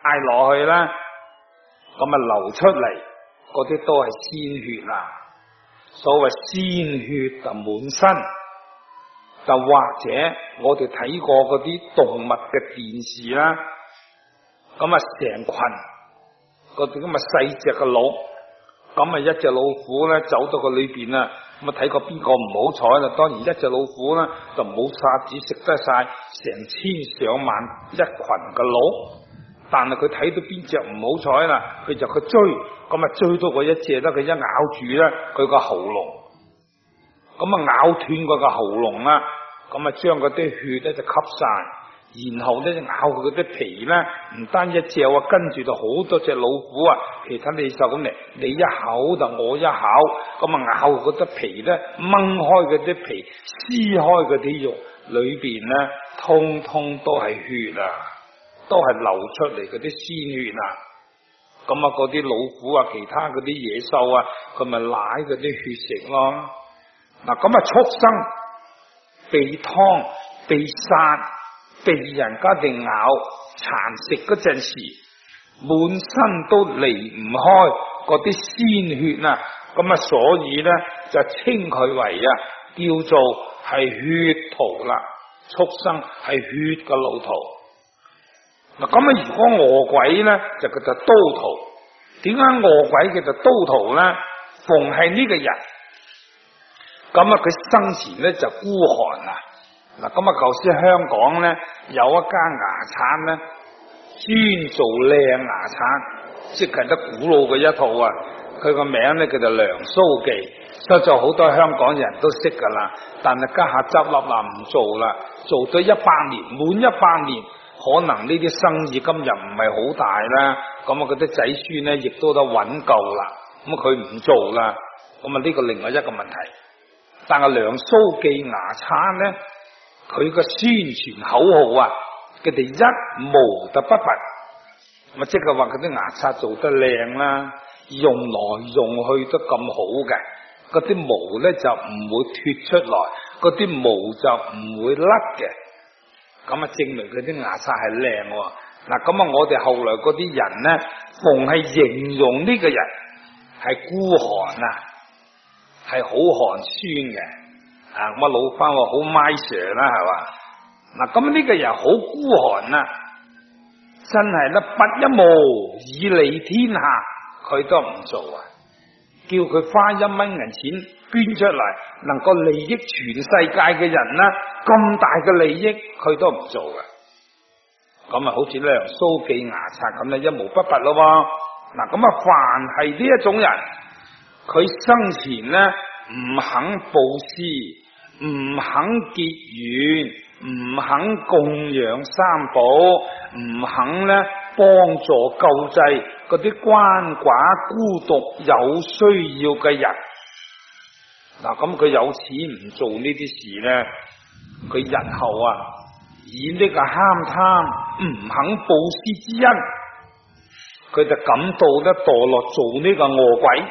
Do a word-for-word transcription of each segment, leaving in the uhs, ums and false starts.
嗌落去啦，咁啊流出嚟嗰啲都係鮮血啦。所謂鮮血就滿身，就或者我哋睇過嗰啲動物嘅電視啦，咁啊成群嗰啲咁啊細隻嘅鹿，咁啊一隻老虎咧走到個裏邊啊，咁啊睇過邊個唔好彩啦？當然一隻老虎啦就冇殺只食得晒成千上萬一群嘅鹿，但係佢睇到邊隻唔好彩啦，佢就去追，咁啊追到嗰一隻咧，佢一咬住咧佢個喉嚨，咁啊咬斷佢個喉嚨啦，咁啊將嗰啲血咧就吸晒。然後咧咬佢嗰啲皮咧，唔單一隻啊，跟住就好多隻老虎啊，其他你就咁嚟，你一口就我一口，咁啊咬嗰啲皮咧，掹開嗰啲皮，撕開嗰啲肉，裏邊咧通通都係血啊，都係流出嚟嗰啲鮮血啊，咁啊嗰啲老虎啊，其他嗰啲野獸啊，佢咪舐嗰啲血食咯。嗱咁啊畜生被劏被殺，被人家哋咬殘食嗰陣時，滿身都離唔開嗰啲鮮血啊！咁啊，所以咧就稱佢為啊，叫做係血屠啦。畜生係血嘅路途。嗱咁啊，如果餓鬼咧就叫做刀屠。點解餓鬼叫做刀屠咧？逢係呢個人，咁啊佢生前咧就孤寒啊！嗱，咁啊，舊時香港咧有一間牙刷咧，專做靚牙刷，即係得古老嘅一套啊。佢個名咧叫做梁蘇記，實在好多香港人都識噶啦。但係家下執笠啦，唔做啦，做咗一百年，滿一百年，可能呢啲生意今日唔係好大啦。咁啊，嗰啲仔孫咧亦都得揾夠啦。咁佢唔做啦，咁啊呢個另外一個問題。但係梁蘇記牙刷咧，佢個宣傳口號啊，佢哋一毛都不拔，咁即係話佢啲牙刷做得靚啦，用來用去都咁好嘅，嗰啲毛咧就唔會脫出來，嗰啲毛就唔會甩嘅，咁啊證明佢啲牙刷係靚喎。嗱咁啊，我哋後來嗰啲人咧，逢係形容呢個人係孤寒啊，係好寒酸嘅。啊！我老翻話好 my sir 啦，係嘛？嗱，咁呢個人好孤寒啊，真係咧拔一毛以利天下，佢都唔做啊！叫佢花一蚊銀錢捐出嚟，能夠利益全世界嘅人啦，咁大嘅利益佢都唔做嘅。咁啊，好似梁蘇記牙刷咁咧，一毛不拔咯。嗱，咁啊，凡係呢一種人，佢生前咧唔肯布施。唔肯結緣，唔肯供養三寶，唔肯咧幫助救濟嗰啲鰥寡孤獨有需要嘅人。嗱，咁佢有錢唔做呢啲事咧，佢日後啊以呢個慳貪唔肯布施之恩，佢就感到咧墮落做呢個餓鬼。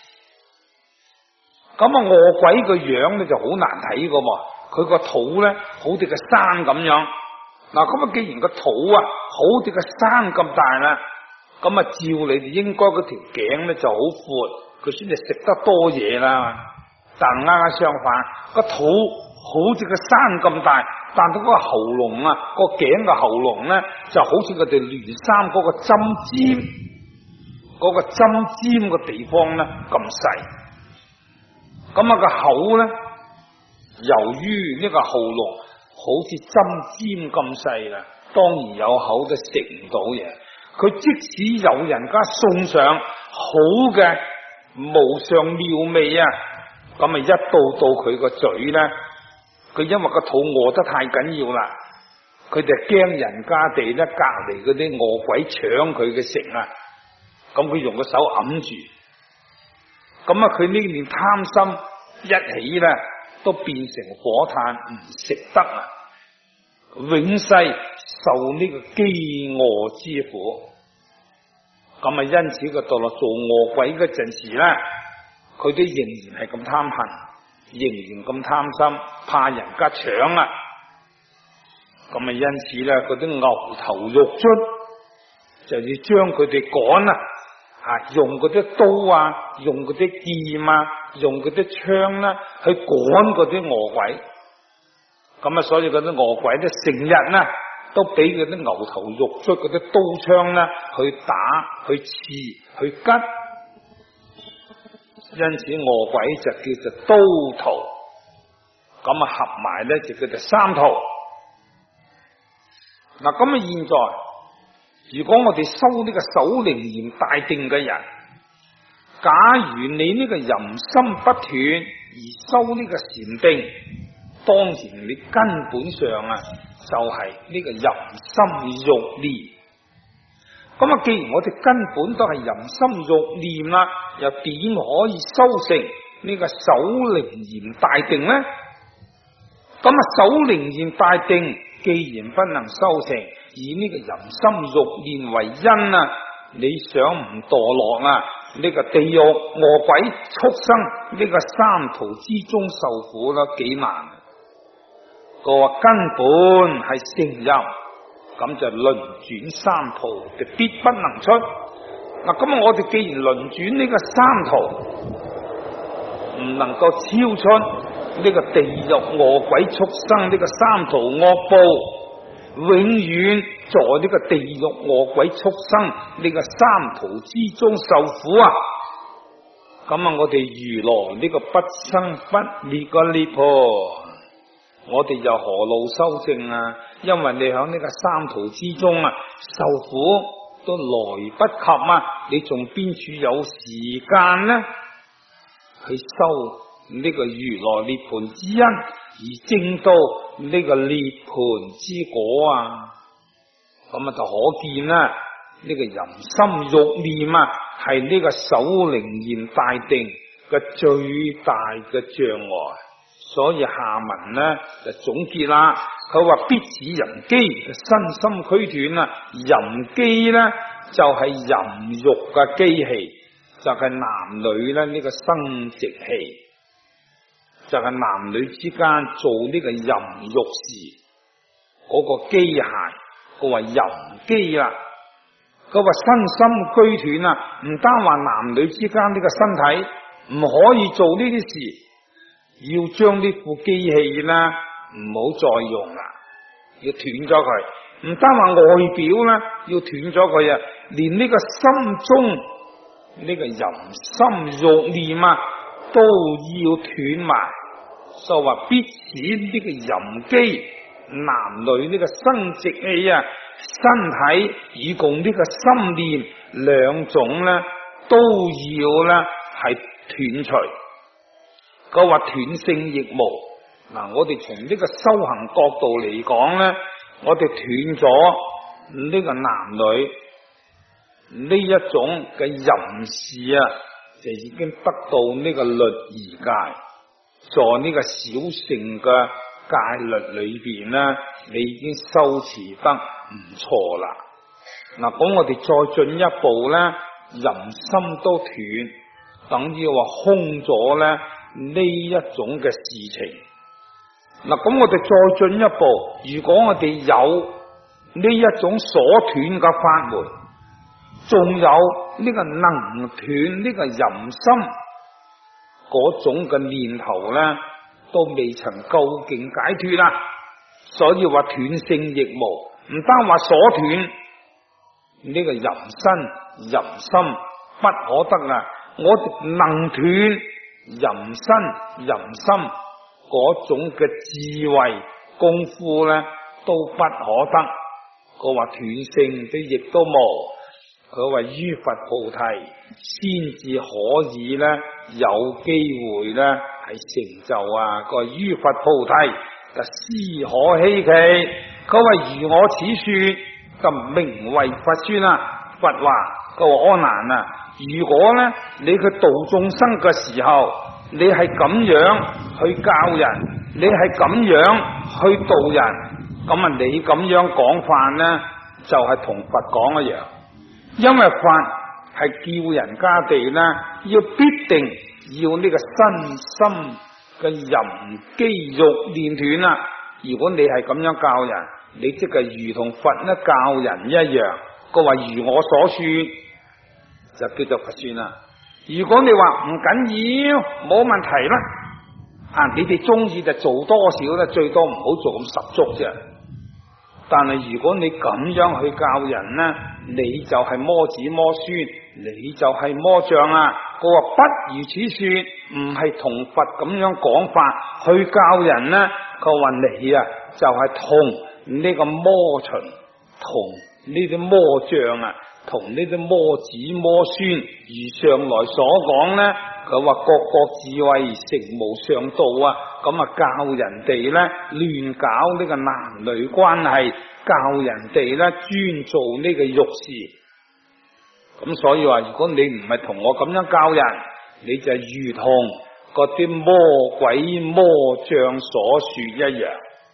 咁啊，餓鬼個樣咧就好難睇噶喎，佢個肚咧好似個山咁樣。嗱，咁啊，既然個肚啊好似個山咁大啦，咁啊，照你哋應該嗰條頸咧就好闊，佢先至食得多嘢啦。但啱啱相反，個肚好似個山咁大，但係嗰個喉嚨啊，個頸嘅喉嚨咧就好似佢哋連衫嗰個針尖，嗰個針尖嘅地方咧咁細。咁啊個口咧，由於呢個喉嚨好似針尖咁細啦，當然有口都食唔到嘢。佢即使有人家送上好嘅無上妙味啊，咁啊一到到佢個嘴咧，佢因為個肚餓得太緊要啦，佢就驚人家哋咧隔籬嗰啲餓鬼搶佢嘅食啊，咁佢用個手揞住。咁啊，佢呢年貪心一起咧，都變成火炭唔食得啊！永世受呢個飢餓之苦。咁啊，因此佢到落做餓鬼嗰陣時咧，佢都仍然係咁貪恨，仍然咁貪心，怕人家搶啊！咁啊，因此咧，嗰啲牛頭肉樽就要將佢哋趕啊，啊用嗰啲刀啊，用嗰啲劍啊，用嗰啲槍啦，去趕嗰啲餓鬼。咁啊，所以嗰啲餓鬼咧，成日呢都俾嗰啲牛頭肉出嗰啲刀槍啦，去打、去刺、去吉。因此餓鬼就叫做刀屠。咁啊，合埋咧就叫做三屠。嗱，咁啊，現在如果我哋修呢個守靈嚴大定嘅人，假如你呢個淫心不斷而修呢個禪定，當然你根本上啊就係呢個淫心欲念。咁啊，既然我哋根本都係淫心欲念啦，又點可以修成呢個守靈嚴大定呢？咁啊，守靈嚴大定既然不能修成，以呢個淫心欲念為因啊，你想唔墮落啊？呢、這個地獄餓鬼畜生呢個三途之中受苦啦，幾難。個話根本係聖淫，咁就輪轉三途就必不能出。嗱，咁啊，我哋既然輪轉呢個三途唔能夠超出呢個地獄餓鬼畜生呢個三途惡報，永遠在呢個地獄餓鬼畜生呢個三途之中受苦啊！咁啊，我哋如來呢個不生不滅嘅涅槃，我哋又何路修正啊？因為你響呢個三途之中啊，受苦都來不及啊！你仲邊處有時間呢？去修呢個如來涅槃之因，而證到呢個涅槃之果啊！咁啊，就可見啦，呢個淫心欲念啊，係呢個守靈嚴大定嘅最大嘅障礙。所以下文呢就總結啦，佢話必使淫機身心俱斷啊！淫機呢就係淫欲嘅機器，就係男女咧呢個生殖器，就係男女之間做呢個淫欲事嗰個機械。佢話淫機啦，佢話身心俱斷啊！唔單話男女之間呢個身體唔可以做呢啲事，要將呢副機器啦唔好再用啦，要斷咗佢。唔單話外表啦，要斷咗佢啊，連呢個心中呢個淫心欲念啊都要斷埋。所以話必使呢個淫機。男女呢個生殖器啊，身體以共呢個心念兩種咧，都要咧係斷除。佢話斷聖亦無。嗱，我哋從呢個修行角度嚟講咧，我哋斷咗呢個男女呢一種嘅淫事啊，就已經得到呢個律儀界，在呢個小乘嘅戒律裏邊咧，你已經修持得唔錯啦。嗱，咁我哋再進一步咧，淫心都斷，等於話空咗咧呢一種嘅事情。嗱，咁我哋再進一步，如果我哋有呢一種所斷嘅法門，仲有呢個能斷呢個淫心嗰種嘅念頭咧，都未曾究竟解脫啦，所以話斷聖亦無。唔單話所斷呢個淫身淫心不可得啊，我能斷淫身淫心嗰種嘅智慧功夫咧，都不可得。佢話斷聖都亦都無。佢話於佛菩提先至可以咧有機會咧係成就啊！佢話於佛菩提就斯可希奇。佢話如我此說就名為佛說啦。佛話佢話阿難啊，如果咧你去度眾生嘅時候，你係咁樣去教人，你係咁樣去度人，咁啊你咁樣講法咧就係、是、同佛講一樣。因為法係叫人家哋咧，要必定要呢個身心嘅淫機欲念斷啦。如果你係咁樣教人，你即係如同佛咧教人一樣， 佢話如我所說就叫做佛算啦。如果你話唔緊要，冇問題啦，啊你哋中意就做多少啦，最多唔好做咁十足啫。但係如果你咁樣去教人呢，你就係魔子魔孫，你就係魔像啊！佢話不如此說，唔係同佛咁樣講法去教人呢。佢話你啊就係同呢個魔群，同呢啲魔像啊，同呢啲魔子魔孫，如上來所講呢，佢話各國智慧成無上道啊！咁啊教人哋呢亂搞呢個男女關係，教人哋呢專做呢個欲事。咁所以話，如果你唔係同我咁樣教人，你就如同嗰啲魔鬼魔像所說一樣。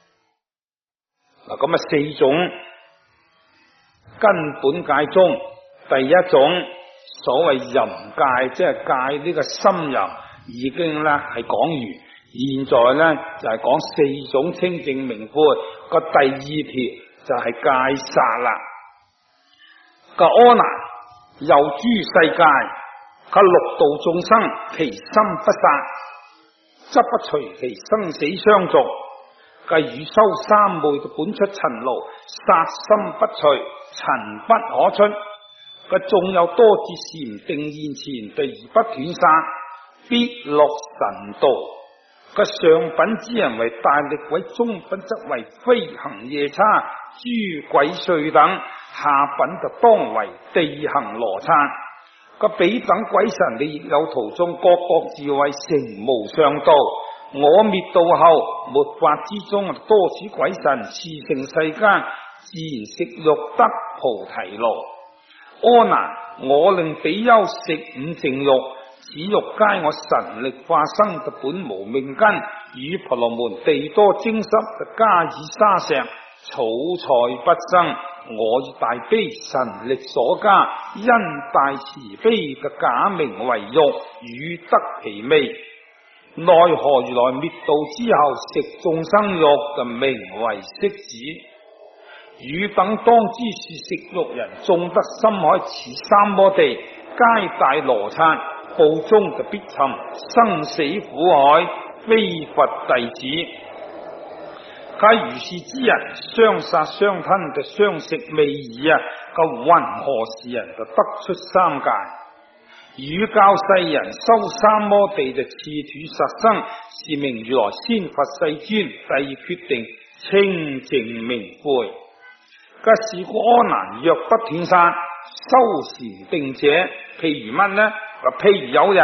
嗱，咁啊四種根本戒中，第一種所謂淫戒，即係戒呢個心淫，已經咧係講完。現在咧就係講四種清淨明悔，個第二條就係戒殺啦。個阿難，又諸世界，及六道眾生，其心不殺，則不隨其生死相續。計汝修三昧，本出塵勞，殺心不除，塵不可出。個縱有多劫禪定現前，避而不斷殺，必落神道。個上品之人為大力鬼，中品則為飛行夜叉、諸鬼祟等，下品就當為地行羅剎。個彼等鬼神，你亦有途中，各國智慧成無上道。我滅道後，末法之中多此鬼神，侍成世間，自然食欲得菩提路。阿難，我令比丘食五淨肉，此肉皆我神力化生，就本無命根。與婆羅門地多精濕，就加以沙石，草菜不生。我以大悲神力所加，因大慈悲嘅假名為肉，與得其味。奈何如來滅道之後，食眾生肉，就名為釋子。汝等當知是食肉人，縱得深海似三摩地，皆大羅剎，報中就必沉生死苦海，非佛弟子。皆如是之人，相殺相吞，就相食未已啊！個云何是人就得出三界？汝教世人修三摩地，就刺土殺生，是名如來先佛世尊，第決定清淨明悔。個是故阿難，若不斷殺修禪定者，譬如乜呢？譬如有人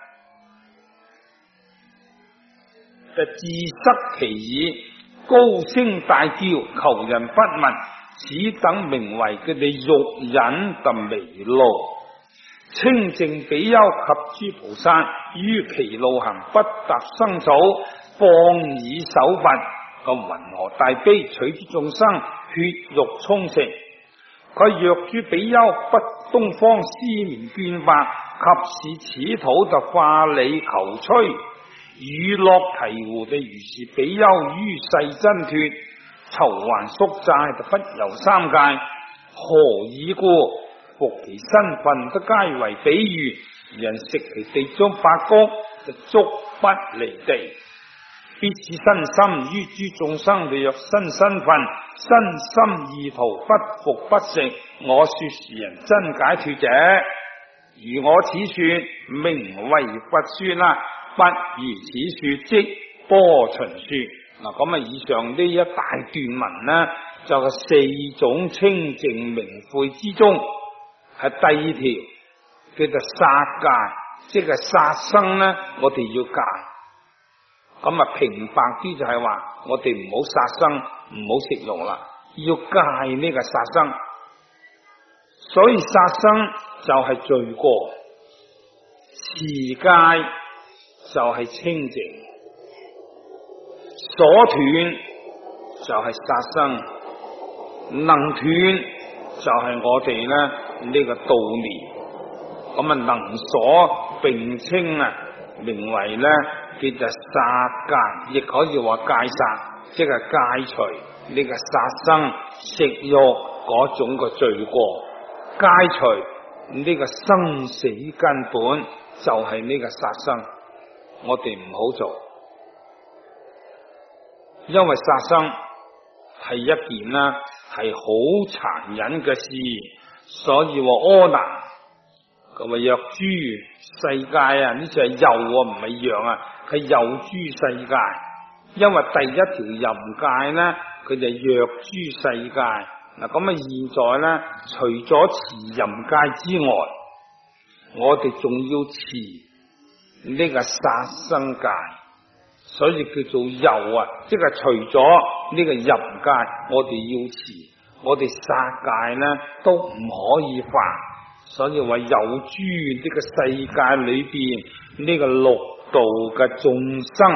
就自塞其耳，高聲大叫，求人不聞，此等名為佢哋欲忍就微路。清淨比丘及諸菩薩，於其路行，不踏生草，放以手拔。個云何大悲，取諸眾生血肉充食。佢若諸比丘不東方思綿絹帛，及是此土就化理求摧。汝落醍醐地，如是比丘於世真脫，籌還宿債就不遊三界。何以故？復其身份都皆為比喻，人食其地中八穀，就足不離地。必指身心於諸眾生，你若身身份身心意圖不服不食，我說是人真解脫者。如我此說，名為佛說啦，不如此說，即波旬說。嗱，咁啊，以上呢一大段文呢，就係四種清淨明悔之中，係第二條叫做殺戒，即係殺生呢，我哋要戒。咁啊，平白啲就係話，我哋唔好殺生，唔好食肉啦，要戒呢個殺生。所以殺生就係罪過，持戒就係清淨，所斷就係殺生，能斷就係我哋咧呢個度年。咁啊，能所並稱啊，名為咧叫做殺戒，亦可以話戒殺，即係戒除呢個殺生食肉嗰種嘅罪過。 解除呢個生死根本，就係呢個殺生，我哋唔好做，因為殺生係一件啦係好殘忍嘅事，所以話阿難咁啊，若諸世界啊，呢就係又啊，唔係陽啊，係又諸世界。因為第一條淫戒呢，佢就若諸世界。嗱，咁啊，現在呢，除咗持淫戒之外，我哋仲要持呢個殺生戒，所以叫做又啊，即係除咗呢個淫戒，我哋要持，我哋殺戒呢都唔可以犯。所以話有諸呢個世界裏邊呢個六道嘅眾生，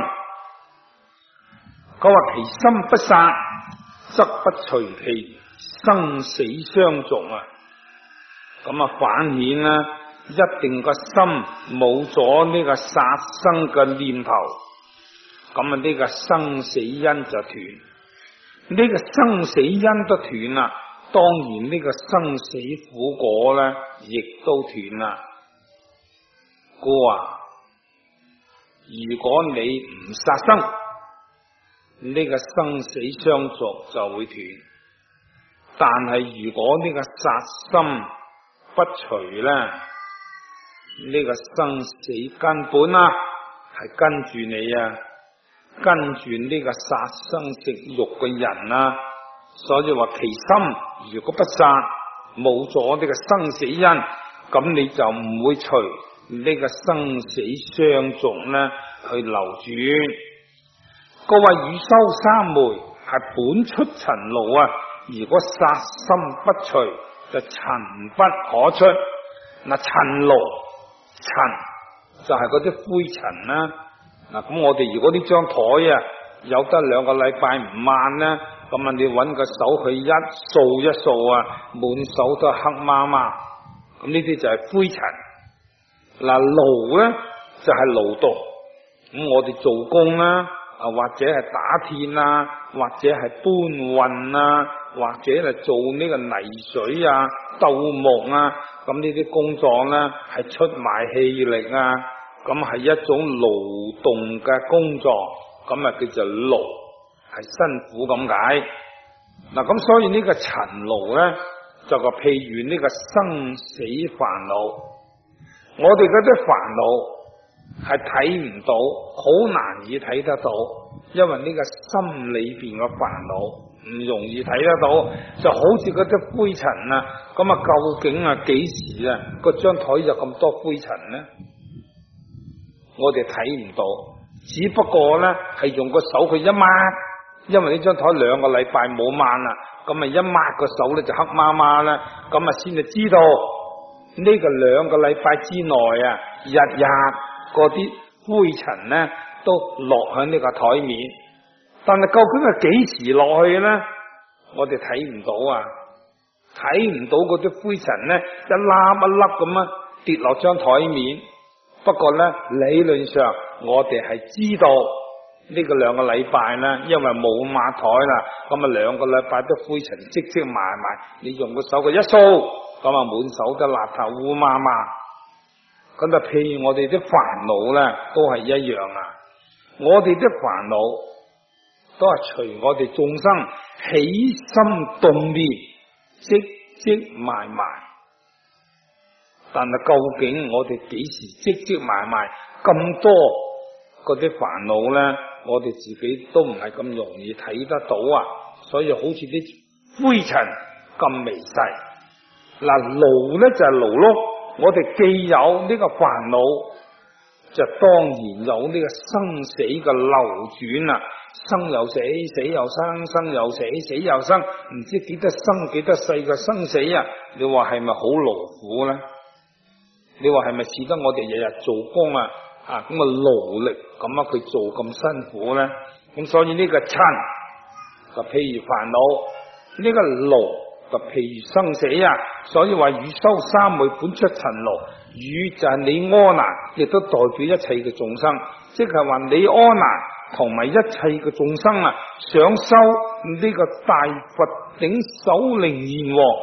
佢話其心不殺，則不隨其生死相續啊。咁啊，反顯啦，一定個心冇咗呢個殺生嘅念頭，咁啊呢個生死因就斷，呢、這個生死因都斷啦。當然呢個生死苦果咧，亦都斷啦。故話，如果你唔殺生，呢個生死相續就會斷；但係如果呢個殺心不除咧，呢個生死根本啊，係跟住你啊，跟住呢個殺生食肉嘅人啊。所以話其心如果不殺，冇咗呢個生死因，咁你就唔會隨呢個生死相續呢去流轉。各位汝修三昧係本出塵勞啊！如果殺心不除，就塵不可出。嗱，塵勞塵就係嗰啲灰塵啦。嗱，咁我哋如果呢張台啊有得兩個禮拜唔抹呢，咁啊你揾個手去一掃一掃啊，滿手都係黑麻麻，咁呢啲就係灰塵。嗱，勞咧就係勞動，咁我哋做工啦，啊或者係打鐵啊，或者係搬運啊，或者係做呢個泥水啊、鬥木啊，咁呢啲工作咧係出賣氣力啊，咁係一種勞動嘅工作，咁啊叫做勞，係辛苦咁解。嗱，咁所以呢個塵勞咧，就個譬如呢個生死煩惱。我哋嗰啲煩惱係睇唔到，好難以睇得到，因為呢個心裏邊嘅煩惱唔容易睇得到，就好似嗰啲灰塵啊，咁啊究竟啊幾時啊個張台有咁多灰塵呢？我哋睇唔到，只不過咧係用個手去一抹，因為呢張台兩個禮拜冇抹啦，咁啊一抹個手咧就黑麻麻啦，咁啊先至知道。呢個兩個禮拜之內啊，日日嗰啲灰塵呢都落喺呢個台面，但係究竟係幾時落去呢？我哋睇唔到啊，睇唔到嗰啲灰塵呢一粒一粒咁啊跌落張台面。不過呢，理論上我哋係知道呢個兩個禮拜呢，因為冇抹台啦，咁啊兩個禮拜都灰塵積積埋埋，你用個手嘅一掃。咁啊，滿手都邋遢烏麻麻，咁就譬如我哋啲煩惱咧，都係一樣啊！我哋啲煩惱都係隨我哋眾生起心動念，積積埋埋。但係究竟我哋幾時積積埋埋咁多嗰啲煩惱咧？我哋自己都唔係咁容易睇得到啊！所以好似啲灰塵咁微細。嗱，勞咧就係勞碌，我哋既有呢個煩惱，就當然有呢個生死嘅流轉啦。生又死，死又生，生又死，死又生，唔知幾多生幾多世嘅生死啊！你話係咪好勞苦咧？你話係咪似得我哋日日做工啊？啊咁啊勞力咁啊佢做咁辛苦咧？咁所以呢個塵就譬如煩惱，呢個勞就譬如生死啊，所以話汝修三昧本出塵勞，汝就係你阿難，亦都代表一切嘅眾生，即係話你阿難同埋一切嘅眾生啊，想修呢個大佛頂首楞嚴王，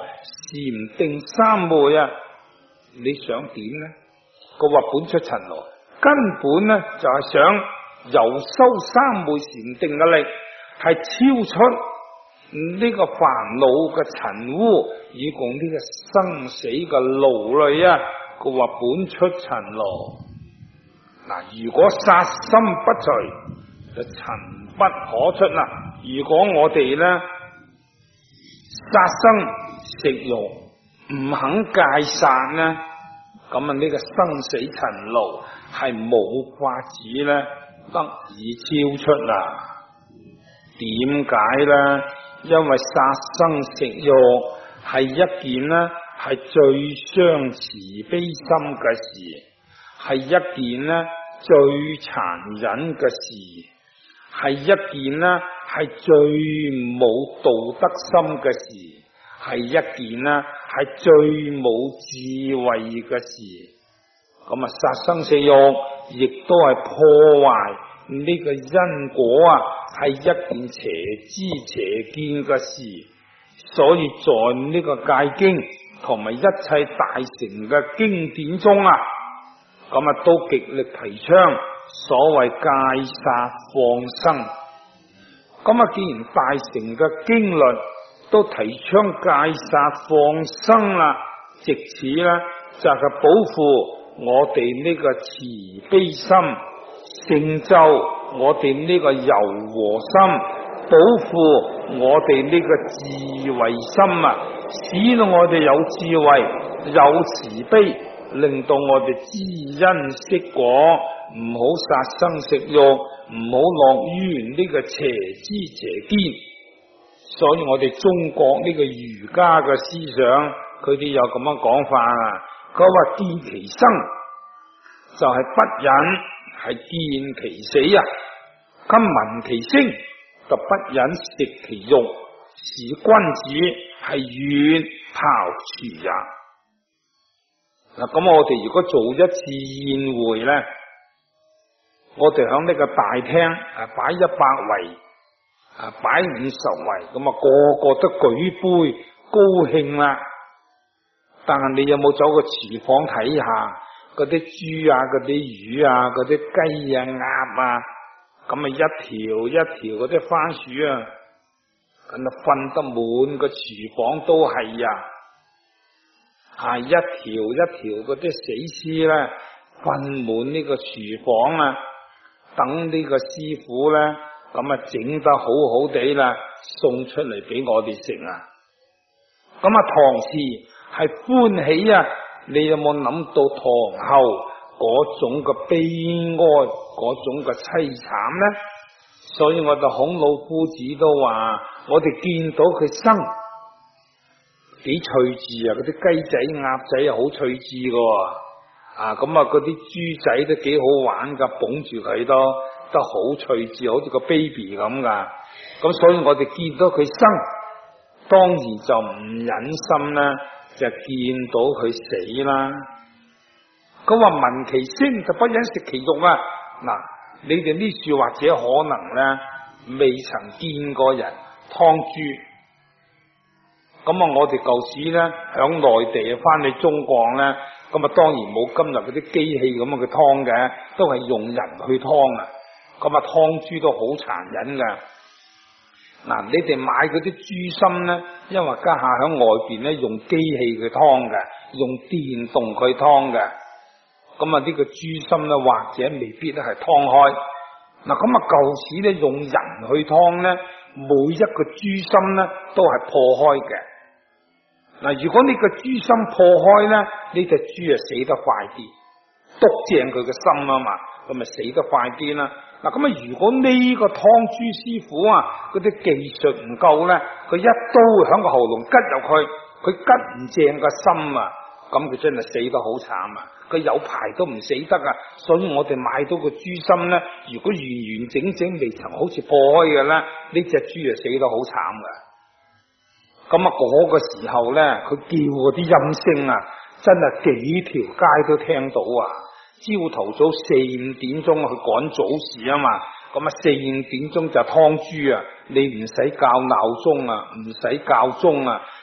禪定三昧啊，你想點呢？佢話本出塵羅，根本呢就係、是、想由修三昧禪定嘅力，係超出呢個煩惱嘅塵污，以共呢個生死嘅勞累啊。佢話本出塵羅，嗱，如果殺心不除，就塵不可出啦。如果我哋呢殺生食肉唔肯戒殺呢，咁啊呢個生死塵勞係冇法子呢得以超出啦。點解呢？因為殺生食肉係一件呢係最傷慈悲心嘅事，係一件呢最殘忍嘅事，係一件呢係最冇道德心嘅事，係一件呢係最冇智慧嘅事。咁啊，殺生食肉亦都係破壞呢個因果啊，係一件邪知邪見嘅事。所以在呢個戒經同埋一切大乘嘅經典中啊，咁啊都極力提倡所謂戒殺放生。咁啊，既然大乘嘅經律都提倡戒殺放生啦，藉此咧就係保護我哋呢個慈悲心，成就我哋呢個柔和心，保護我哋呢個智慧心啊，使到我哋有智慧、有慈悲，令到我哋知因識果，唔好殺生食肉，唔好落於呢個邪知邪見。所以我哋中國呢個儒家嘅思想，佢哋有咁樣講法啊。佢話見其生就係不忍，係見其死啊；今聞其聲就不忍食其肉，是君子係遠庖廚也。嗱，咁我哋如果做一次宴會咧，我哋響呢個大廳啊擺一百圍啊擺五十圍，咁啊個個都舉杯高興啦。但係你有冇走過廚房睇下嗰啲豬啊、嗰啲魚啊、嗰啲雞啊、鴨啊，咁啊一條一條嗰啲番薯啊，咁啊瞓得滿個廚房都係啊，啊一條一條嗰啲死屍咧瞓滿呢個廚房啊，等呢個師傅咧咁啊整得好好地啦，送出嚟俾我哋食啊。咁啊唐氏係歡喜啊！你有冇諗到唐後嗰種嘅悲哀，嗰種嘅淒慘呢？所以我哋孔老夫子都話：我哋見到佢生幾趣致啊！嗰啲雞仔、鴨仔啊，好趣致噶啊！咁啊，嗰啲豬仔都幾好玩噶，捧住佢都都好趣致，好似個 baby 咁噶。咁所以我哋見到佢生，當然就唔忍心啦。就見到佢死啦！佢話聞其聲就不忍食其肉啊！嗱，你哋呢處或者可能咧未曾見過人劏豬，咁啊我哋舊時咧響內地翻去中國咧，咁啊當然冇今日嗰啲機器咁樣去劏嘅，都係用人去劏啊！咁啊劏豬都好殘忍噶。嗱，你哋買嗰啲豬心咧，因為家下喺外邊咧用機器去劏嘅，用電動去劏嘅，咁啊呢個豬心咧或者未必咧係劏開。嗱，咁啊舊時咧用人去劏咧，每一個豬心咧都係破開嘅。嗱，如果呢個豬心破開咧，呢隻豬啊死得快啲，篤正佢嘅心啊嘛，咁咪死得快啲啦。嗱，咁啊，如果呢個劏豬師傅啊，嗰啲技術唔夠咧，佢一刀響個喉嚨吉入去，佢吉唔正個心啊，咁佢真係死得好慘啊！佢有排都唔死得啊！所以我哋買到個豬心咧，如果完完整整未曾好似破開嘅咧，呢隻豬啊死得好慘噶。咁啊，嗰個時候咧，佢叫嗰啲音聲啊，真係幾條街都聽到啊！朝頭早四五點鐘去趕早市啊嘛，咁啊四五點鐘就劏豬啊，你唔使校鬧鐘啊，唔使校鐘啊，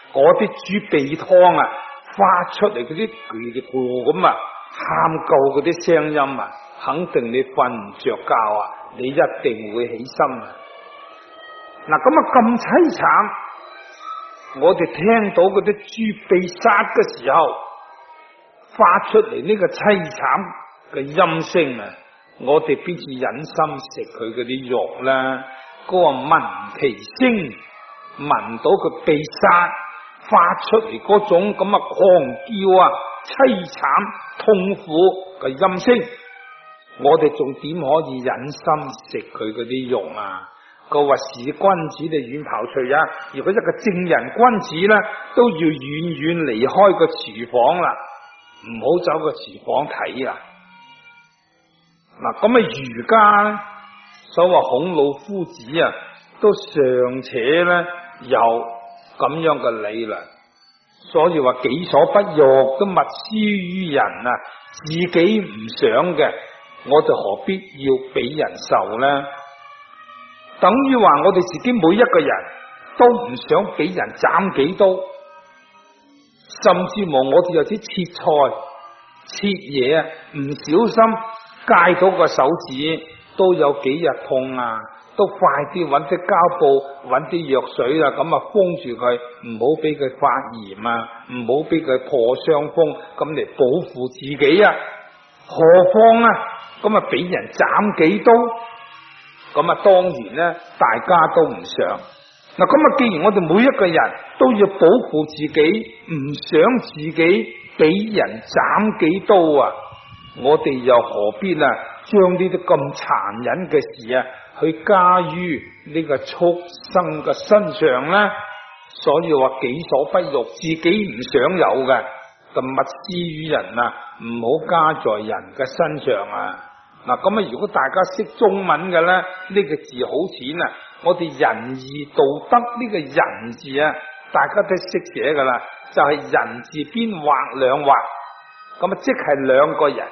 嗰啲豬鼻湯啊，發出嚟嗰啲咕哩咕咁啊，喊救嗰啲聲音啊，肯定你瞓唔着覺啊，你一定會起身啊。嗱，咁啊咁淒慘，我哋聽到嗰啲豬被殺嘅時候，發出嚟呢個淒慘嘅音聲啊，我哋邊至忍心食佢嗰啲肉啦？嗰個聞其聲，聞到佢被殺發出嚟嗰種咁啊狂叫啊，淒慘痛苦嘅音聲，我哋仲點可以忍心食佢嗰啲肉啊？佢話是君子你遠庖廚啊！如果一個正人君子咧，都要遠遠離開個廚房啦，唔好走個廚房睇啦。嗱，咁啊儒家咧，所謂孔老夫子啊，都尚且咧有咁樣嘅理論，所以話己所不欲，都勿施於人啊！自己唔想嘅，我就何必要俾人受呢？等於話我哋自己每一個人都唔想俾人斬幾刀，甚至乎我哋有啲切菜切嘢啊，唔小心戒到個手指都有幾日痛啊，都快啲揾啲膠布揾啲藥水啊，咁啊封住佢，唔好俾佢發炎啊，唔好俾佢破傷風，咁嚟保護自己啊。何況啊，咁啊俾人斬幾刀，咁啊當然咧，大家都唔想。嗱，咁啊，既然我哋每一個人都要保護自己，唔想自己俾人斬幾刀啊，我哋又何必啊將呢啲咁殘忍嘅事啊去加於呢個畜生嘅身上呢？所以話己所不欲，自己唔想有嘅，就勿施於人啊，唔好加在人嘅身上啊。嗱，咁啊，如果大家識中文嘅咧，呢、這個字好淺啊！我哋仁義道德呢個仁字啊，大家都識寫噶啦，就係、是、人字邊畫兩畫，咁啊即係兩個人，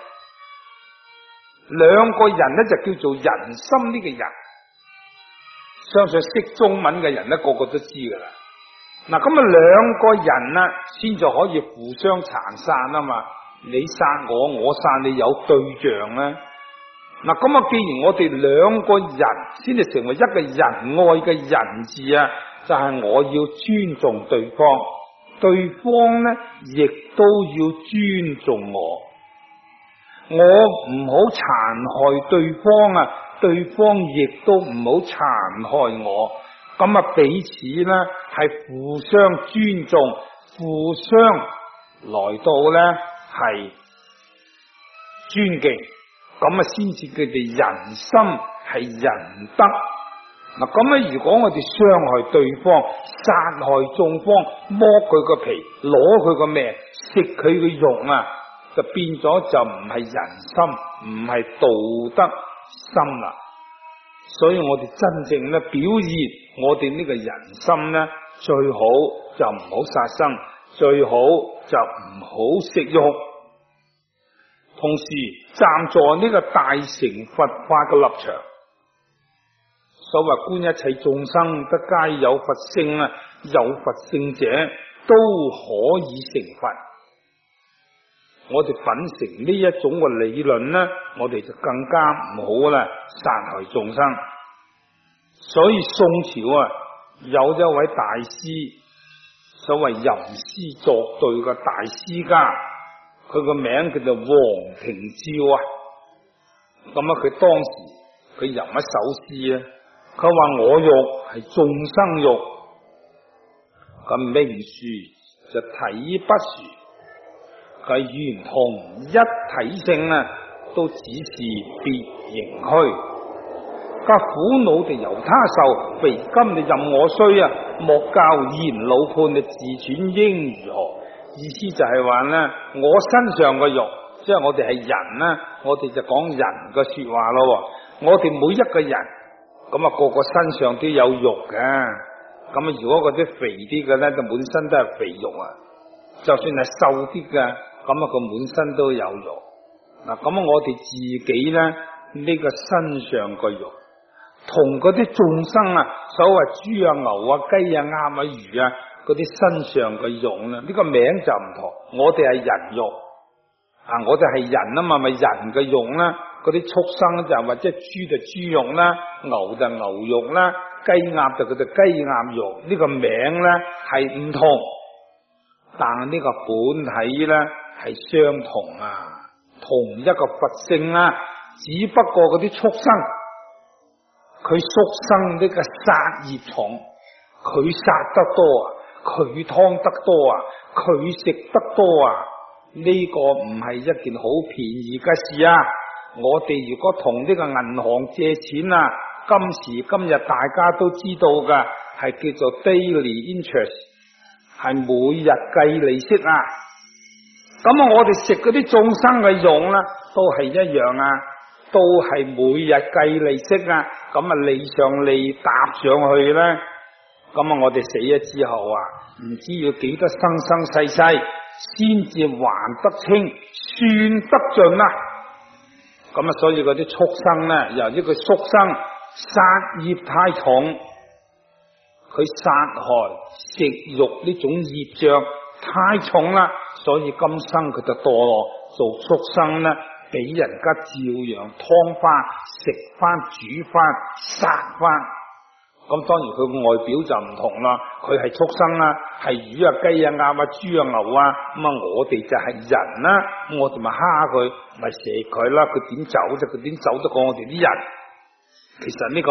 兩個人咧就叫做人心呢個人。相信識中文嘅人咧，個個都知噶啦。嗱，咁啊兩個人啊，先就可以互相殘殺啊嘛！你殺我，我殺你，有對象咧。嗱，咁啊，既然我哋兩個人先至成為一個仁愛嘅仁字啊，就係、是、我要尊重對方，對方咧亦都要尊重我。我唔好殘害對方啊，對方亦都唔好殘害我。咁啊，彼此咧係互相尊重，互相來到咧係尊敬。咁啊，先至佢哋人心係仁德。嗱，咁啊，如果我哋傷害對方、殺害眾方、剝佢個皮、攞佢個命、食佢嘅肉啊，就變咗就唔係人心，唔係道德心啦。所以我哋真正咧表現我哋呢個人心咧，最好就唔好殺生，最好就唔好食肉。同時站在呢個大乘佛法嘅立場，所謂觀一切眾生得皆有佛性啊，有佛性者都可以成佛。我哋品成呢一種嘅理論呢，我哋就更加唔好啦，殺害眾生。所以宋朝啊，有一位大師，所謂吟詩作對嘅大詩家。佢個名叫做黃庭照啊，咁啊佢當時佢吟一首詩啊，佢話我欲係眾生欲，咁名殊就體不殊，佢圓同一體性啊，都只是別形虛，家苦惱地由他受，肥甘地任我衰啊，莫教賢老判嘅自轉應如何？意思就係話咧，我身上嘅肉，即係我哋係人咧，我哋就講人嘅說話咯。我哋每一個人，咁啊個個身上都有肉嘅。咁啊，如果嗰啲肥啲嘅咧，就滿身都係肥肉啊。就算係瘦啲嘅，咁啊佢滿身都有肉。嗱，咁啊我哋自己咧呢個身上嘅肉，同嗰啲眾生啊，所謂豬啊、牛啊、雞啊、鴨啊、魚啊。 嗰啲身上嘅肉咧，呢個名就唔同。我哋係人肉啊，我哋係人啊嘛，咪人嘅肉啦。嗰啲畜生就或者豬就豬肉啦，牛就牛肉啦，雞鴨就叫做雞鴨肉。呢個名咧係唔同，但係呢個本體咧係相同啊，同一個佛性啊，只不過嗰啲畜生佢畜生呢個殺業重，佢殺得多啊，佢劏得多啊，佢食得多啊，呢個唔係一件好便宜嘅事啊！我哋如果同呢個銀行借錢啊，今時今日大家都知道嘅係叫做 daily interest， 係每日計利息啊。咁啊，我哋食嗰啲眾生嘅肉啦，都係一樣啊，都係每日計利息啊。咁啊，利上利搭上去咧，咁啊，我哋死咗之後啊，唔知要幾多生生世世先至還得清，算得盡啊！咁啊，所以嗰啲畜生咧，由於佢畜生殺業太重，佢殺害食肉呢種業障太重啦，所以今生佢就墮落做畜生咧，俾人家照樣劏翻、食翻、煮翻、殺翻。咁當然佢外表就唔同啦，佢係畜生啦，係魚啊、雞啊、鴨啊、豬啊、牛啊，咁啊我哋就係人啦，我哋咪蝦佢，咪射佢啦，佢點走啫？佢點走得過我哋啲人？其實呢個